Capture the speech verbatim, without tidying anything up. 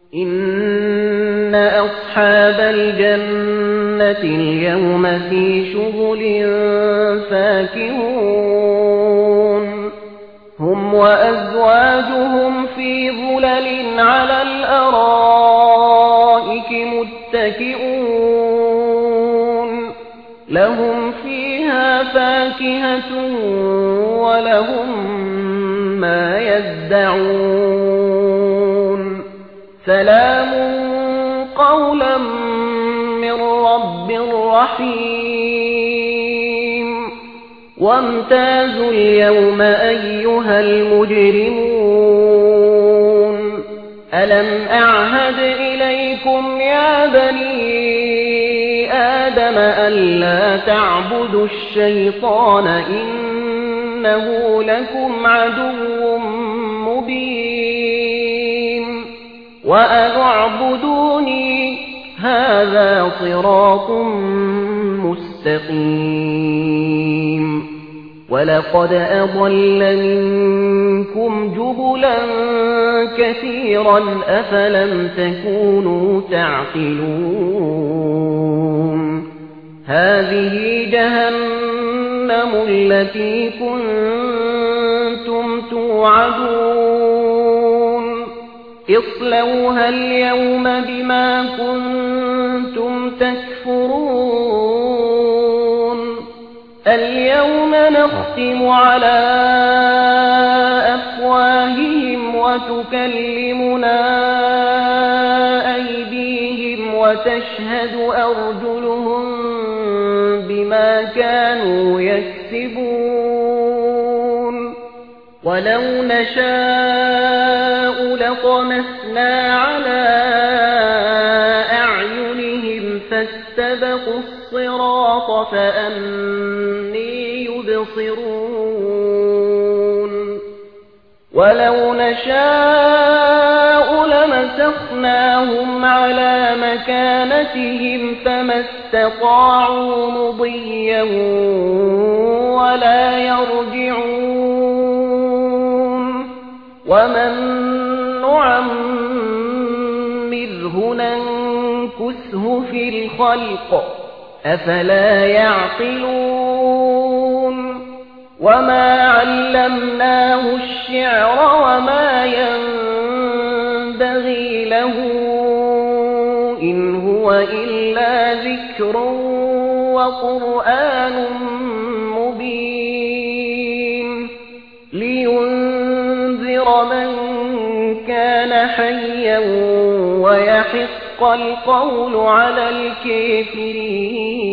إن أصحاب الجنة اليوم في شغل فاكهون هم وأزواجهم في ظلل على الأرائك متكئون لهم فيها فاكهة ولهم ما يدعون سلام قولا من رب رحيم وامتازوا اليوم أيها المجرمون ألم أعهد إليكم يا بني آدم ألا تعبدوا الشيطان إنه لكم عدو مبين وأن اعبدوني هذا صراط مستقيم ولقد أضل منكم جبلا كثيرا أفلم تكونوا تعقلون هذه جهنم التي كنتم توعدون اصلوها اليوم بما كنتم تكفرون اليوم نختم على أفواههم وتكلمنا أيديهم وتشهد أرجلهم بما كانوا يكسبون ولو نشاء لطمسنا على أعينهم فاستبقوا الصراط فأني يبصرون ولو نشاء لمسخناهم على مكانتهم فما استطاعوا مضيا ولا يرجعون ومن نعمره ننكسه في الخلق أفلا يعقلون وما علمناه الشعر وما ينبغي له إن هو إلا ذكر وقرآن مبين لينذر من كان حيا ويحق القول على الكافرين